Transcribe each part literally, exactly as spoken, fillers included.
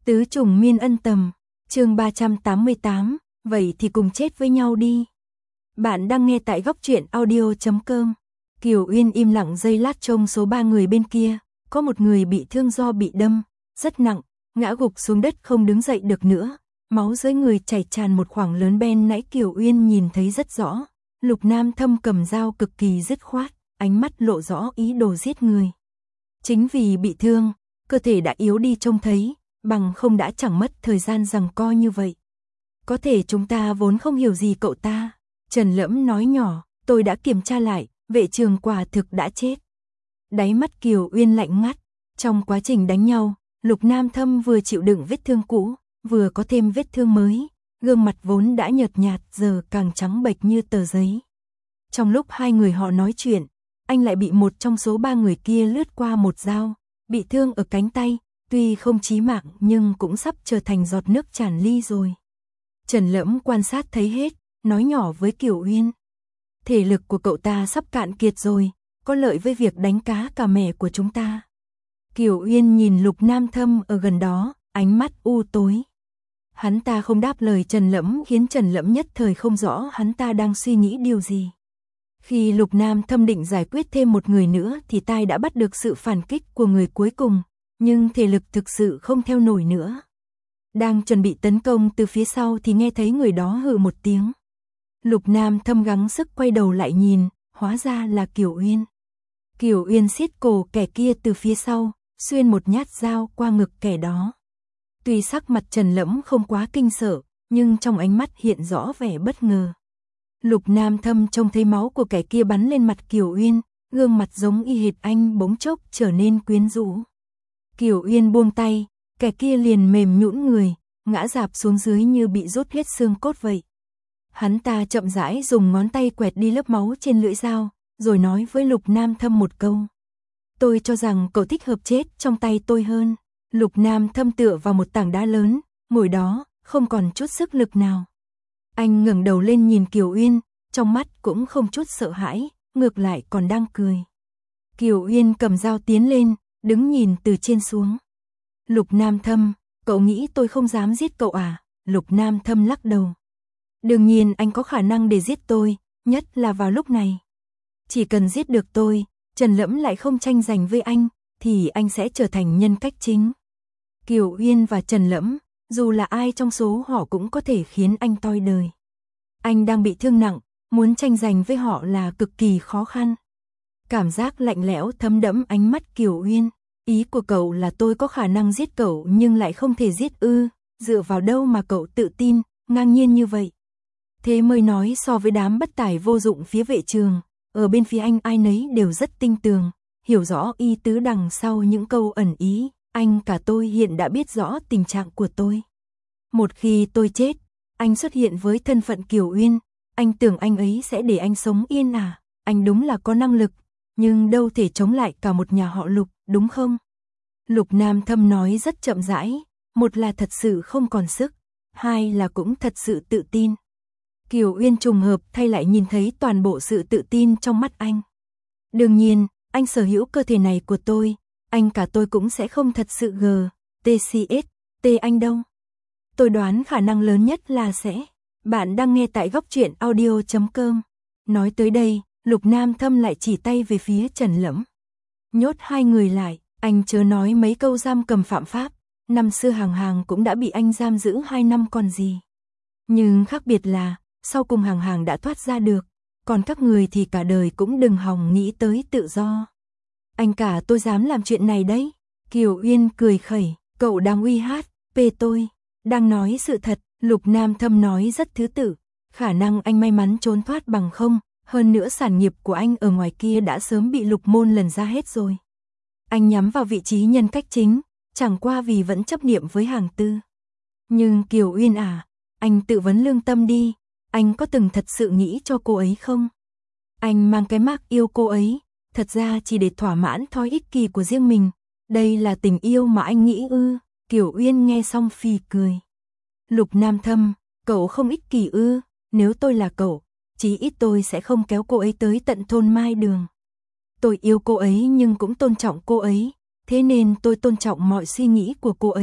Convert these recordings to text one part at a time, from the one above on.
Tứ trùng miên ân tầm, chương ba trăm tám mươi tám, vậy thì cùng chết với nhau đi. Bạn đang nghe tại góc truyện audio chấm com. Kiều Uyên im lặng giây lát trông số ba người bên kia, có một người bị thương do bị đâm, rất nặng, ngã gục xuống đất không đứng dậy được nữa, máu dưới người chảy tràn một khoảng lớn. Ben nãy Kiều Uyên nhìn thấy rất rõ, Lục Nam Thâm cầm dao cực kỳ dứt khoát, ánh mắt lộ rõ ý đồ giết người. Chính vì bị thương, cơ thể đã yếu đi trông thấy, bằng không đã chẳng mất thời gian giằng co như vậy. Có thể chúng ta vốn không hiểu gì cậu ta, Trần Lẫm nói nhỏ, tôi đã kiểm tra lại, vệ trường quả thực đã chết. Đáy mắt Kiều Uyên lạnh ngắt, trong quá trình đánh nhau, Lục Nam Thâm vừa chịu đựng vết thương cũ, vừa có thêm vết thương mới, gương mặt vốn đã nhợt nhạt giờ càng trắng bệch như tờ giấy. Trong lúc hai người họ nói chuyện, anh lại bị một trong số ba người kia lướt qua một dao, bị thương ở cánh tay, tuy không chí mạng nhưng cũng sắp trở thành giọt nước tràn ly rồi. Trần Lẫm quan sát thấy hết, nói nhỏ với Kiều Uyên. Thể lực của cậu ta sắp cạn kiệt rồi, có lợi với việc đánh cá cả mẻ của chúng ta. Kiều Uyên nhìn Lục Nam Thâm ở gần đó, ánh mắt u tối. Hắn ta không đáp lời Trần Lẫm khiến Trần Lẫm nhất thời không rõ hắn ta đang suy nghĩ điều gì. Khi Lục Nam Thâm định giải quyết thêm một người nữa thì tai đã bắt được sự phản kích của người cuối cùng, nhưng thể lực thực sự không theo nổi nữa. Đang chuẩn bị tấn công từ phía sau thì nghe thấy người đó hừ một tiếng. Lục Nam Thâm gắng sức quay đầu lại nhìn, hóa ra là Kiều Uyên. Kiều Uyên siết cổ kẻ kia từ phía sau, xuyên một nhát dao qua ngực kẻ đó. Tuy sắc mặt Trần Lẫm không quá kinh sợ, nhưng trong ánh mắt hiện rõ vẻ bất ngờ. Lục Nam Thâm trông thấy máu của kẻ kia bắn lên mặt Kiều Uyên, gương mặt giống y hệt anh bỗng chốc trở nên quyến rũ. Kiều Uyên buông tay, kẻ kia liền mềm nhũn người, ngã rạp xuống dưới như bị rút hết xương cốt vậy. Hắn ta chậm rãi dùng ngón tay quẹt đi lớp máu trên lưỡi dao, rồi nói với Lục Nam Thâm một câu. Tôi cho rằng cậu thích hợp chết trong tay tôi hơn. Lục Nam Thâm tựa vào một tảng đá lớn, ngồi đó, không còn chút sức lực nào. Anh ngẩng đầu lên nhìn Kiều Uyên, trong mắt cũng không chút sợ hãi, ngược lại còn đang cười. Kiều Uyên cầm dao tiến lên, đứng nhìn từ trên xuống. Lục Nam Thâm, cậu nghĩ tôi không dám giết cậu à? Lục Nam Thâm lắc đầu. Đương nhiên anh có khả năng để giết tôi, nhất là vào lúc này. Chỉ cần giết được tôi, Trần Lẫm lại không tranh giành với anh, thì anh sẽ trở thành nhân cách chính. Kiều Uyên và Trần Lẫm, dù là ai trong số họ cũng có thể khiến anh toi đời. Anh đang bị thương nặng, muốn tranh giành với họ là cực kỳ khó khăn. Cảm giác lạnh lẽo thấm đẫm ánh mắt Kiều Uyên. Ý của cậu là tôi có khả năng giết cậu nhưng lại không thể giết ư, dựa vào đâu mà cậu tự tin, ngang nhiên như vậy. Thế mới nói so với đám bất tài vô dụng phía vệ trường, ở bên phía anh ai nấy đều rất tinh tường, hiểu rõ ý tứ đằng sau những câu ẩn ý, anh cả tôi hiện đã biết rõ tình trạng của tôi. Một khi tôi chết, anh xuất hiện với thân phận Kiều Uyên, anh tưởng anh ấy sẽ để anh sống yên à, anh đúng là có năng lực, nhưng đâu thể chống lại cả một nhà họ Lục, đúng không? Lục Nam Thâm nói rất chậm rãi, một là thật sự không còn sức, hai là cũng thật sự tự tin. Kiều Uyên trùng hợp thay lại nhìn thấy toàn bộ sự tự tin trong mắt anh. Đương nhiên, anh sở hữu cơ thể này của tôi, anh cả tôi cũng sẽ không thật sự gờ, tê xê ét, T anh đâu. Tôi đoán khả năng lớn nhất là sẽ. Bạn đang nghe tại góc truyện audio chấm com. Nói tới đây, Lục Nam Thâm lại chỉ tay về phía Trần Lẫm. Nhốt hai người lại, anh chớ nói mấy câu giam cầm phạm pháp, năm xưa Hàng Hàng cũng đã bị anh giam giữ hai năm còn gì. Nhưng khác biệt là, sau cùng Hàng Hàng đã thoát ra được, còn các người thì cả đời cũng đừng hòng nghĩ tới tự do. Anh cả tôi dám làm chuyện này đấy. Kiều Uyên cười khẩy, cậu đang uy hát, pê tôi. Đang nói sự thật, Lục Nam Thâm nói rất thứ tự, khả năng anh may mắn trốn thoát bằng không, hơn nữa sản nghiệp của anh ở ngoài kia đã sớm bị Lục Môn lần ra hết rồi. Anh nhắm vào vị trí nhân cách chính, chẳng qua vì vẫn chấp niệm với Hàng Tư. Nhưng Kiều Uyên à, anh tự vấn lương tâm đi, anh có từng thật sự nghĩ cho cô ấy không? Anh mang cái mác yêu cô ấy, thật ra chỉ để thỏa mãn thói ích kỷ của riêng mình, đây là tình yêu mà anh nghĩ ư? Kiều Uyên nghe xong phì cười. Lục Nam Thâm, cậu không ích kỷ ư? Nếu tôi là cậu, chí ít tôi sẽ không kéo cô ấy tới tận thôn Mai Đường. Tôi yêu cô ấy nhưng cũng tôn trọng cô ấy, thế nên tôi tôn trọng mọi suy nghĩ của cô ấy,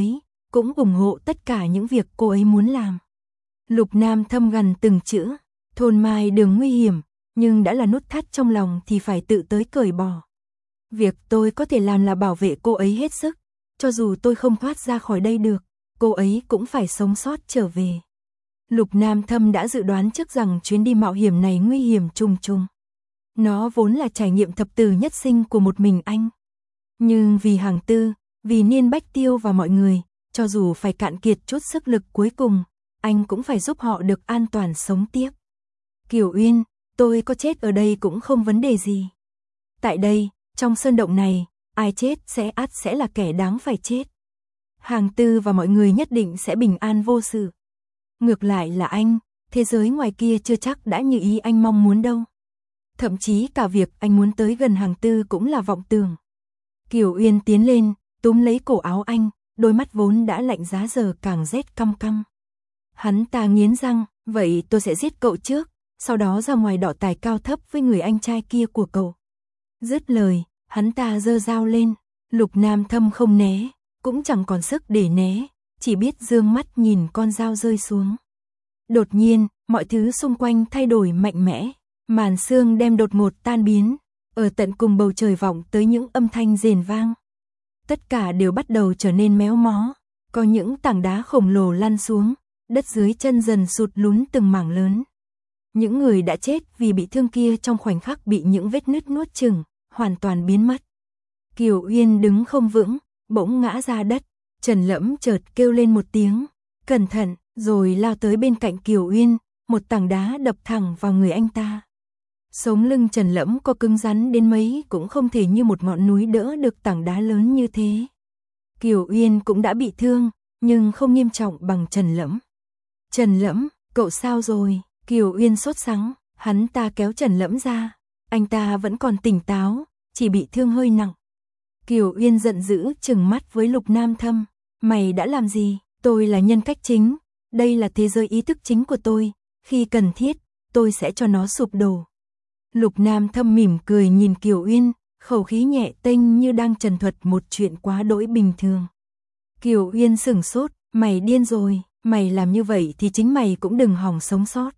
cũng ủng hộ tất cả những việc cô ấy muốn làm. Lục Nam Thâm gằn từng chữ, thôn Mai Đường nguy hiểm, nhưng đã là nút thắt trong lòng thì phải tự tới cởi bỏ. Việc tôi có thể làm là bảo vệ cô ấy hết sức, cho dù tôi không thoát ra khỏi đây được, cô ấy cũng phải sống sót trở về. Lục Nam Thâm đã dự đoán trước rằng chuyến đi mạo hiểm này nguy hiểm trùng trùng. Nó vốn là trải nghiệm thập tử nhất sinh của một mình anh. Nhưng vì Hàng Tư, vì Niên Bách Tiêu và mọi người, cho dù phải cạn kiệt chút sức lực cuối cùng, anh cũng phải giúp họ được an toàn sống tiếp. Kiều Uyên, tôi có chết ở đây cũng không vấn đề gì. Tại đây, trong sơn động này, ai chết sẽ ắt sẽ là kẻ đáng phải chết. Hàng Tư và mọi người nhất định sẽ bình an vô sự. Ngược lại là anh, thế giới ngoài kia chưa chắc đã như ý anh mong muốn đâu. Thậm chí cả việc anh muốn tới gần Hàng Tư cũng là vọng tưởng. Kiều Uyên tiến lên, túm lấy cổ áo anh, đôi mắt vốn đã lạnh giá giờ càng rét căm căm. Hắn ta nghiến răng, vậy tôi sẽ giết cậu trước, sau đó ra ngoài đọ tài cao thấp với người anh trai kia của cậu. Dứt lời, hắn ta giơ dao lên, Lục Nam Thâm không né, cũng chẳng còn sức để né, chỉ biết dương mắt nhìn con dao rơi xuống. Đột nhiên, mọi thứ xung quanh thay đổi mạnh mẽ, màn sương đem đột ngột tan biến, ở tận cùng bầu trời vọng tới những âm thanh rền vang. Tất cả đều bắt đầu trở nên méo mó, có những tảng đá khổng lồ lăn xuống, đất dưới chân dần sụt lún từng mảng lớn. Những người đã chết vì bị thương kia trong khoảnh khắc bị những vết nứt nuốt chửng, hoàn toàn biến mất. Kiều Uyên đứng không vững, bỗng ngã ra đất, Trần Lẫm chợt kêu lên một tiếng, cẩn thận, rồi lao tới bên cạnh Kiều Uyên, một tảng đá đập thẳng vào người anh ta. Sống lưng Trần Lẫm có cứng rắn đến mấy cũng không thể như một ngọn núi đỡ được tảng đá lớn như thế. Kiều Uyên cũng đã bị thương, nhưng không nghiêm trọng bằng Trần Lẫm. Trần Lẫm, cậu sao rồi? Kiều Uyên sốt sắng, hắn ta kéo Trần Lẫm ra, anh ta vẫn còn tỉnh táo, chỉ bị thương hơi nặng. Kiều Uyên giận dữ trừng mắt với Lục Nam Thâm, mày đã làm gì? Tôi là nhân cách chính, đây là thế giới ý thức chính của tôi, khi cần thiết, tôi sẽ cho nó sụp đổ. Lục Nam Thâm mỉm cười nhìn Kiều Uyên, khẩu khí nhẹ tênh như đang trần thuật một chuyện quá đỗi bình thường. Kiều Uyên sửng sốt, mày điên rồi, mày làm như vậy thì chính mày cũng đừng hòng sống sót.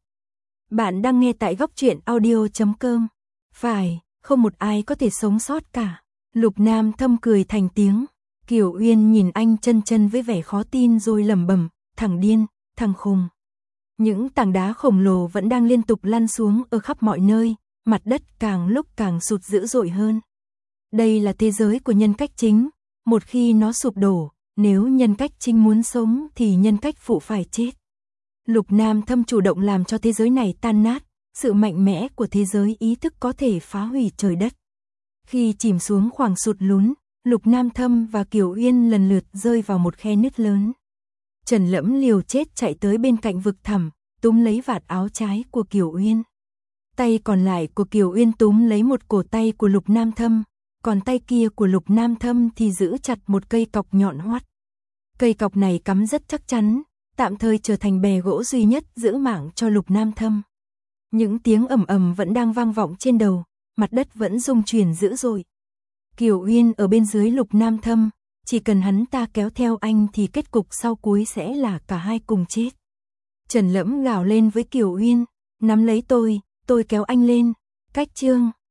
Bạn đang nghe tại góc truyện audio chấm com. Phải, không một ai có thể sống sót cả. Lục Nam Thâm cười thành tiếng. Kiều Uyên nhìn anh chân chân với vẻ khó tin rồi lẩm bẩm, thằng điên, thằng khùng. Những tảng đá khổng lồ vẫn đang liên tục lăn xuống ở khắp mọi nơi, mặt đất càng lúc càng sụt dữ dội hơn. Đây là thế giới của nhân cách chính, một khi nó sụp đổ, nếu nhân cách chính muốn sống thì nhân cách phụ phải chết. Lục Nam Thâm chủ động làm cho thế giới này tan nát, sự mạnh mẽ của thế giới ý thức có thể phá hủy trời đất. Khi chìm xuống khoảng sụt lún, Lục Nam Thâm và Kiều Uyên lần lượt rơi vào một khe nứt lớn. Trần Lẫm liều chết chạy tới bên cạnh vực thẳm, túm lấy vạt áo trái của Kiều Uyên. Tay còn lại của Kiều Uyên túm lấy một cổ tay của Lục Nam Thâm, còn tay kia của Lục Nam Thâm thì giữ chặt một cây cọc nhọn hoắt. Cây cọc này cắm rất chắc chắn, tạm thời trở thành bè gỗ duy nhất giữ mạng cho Lục Nam Thâm. Những tiếng ầm ầm vẫn đang vang vọng trên đầu, mặt đất vẫn rung chuyển dữ dội. Kiều Uyên ở bên dưới Lục Nam Thâm, chỉ cần hắn ta kéo theo anh thì kết cục sau cuối sẽ là cả hai cùng chết. Trần Lẫm gào lên với Kiều Uyên, nắm lấy tôi, tôi kéo anh lên. Cách chương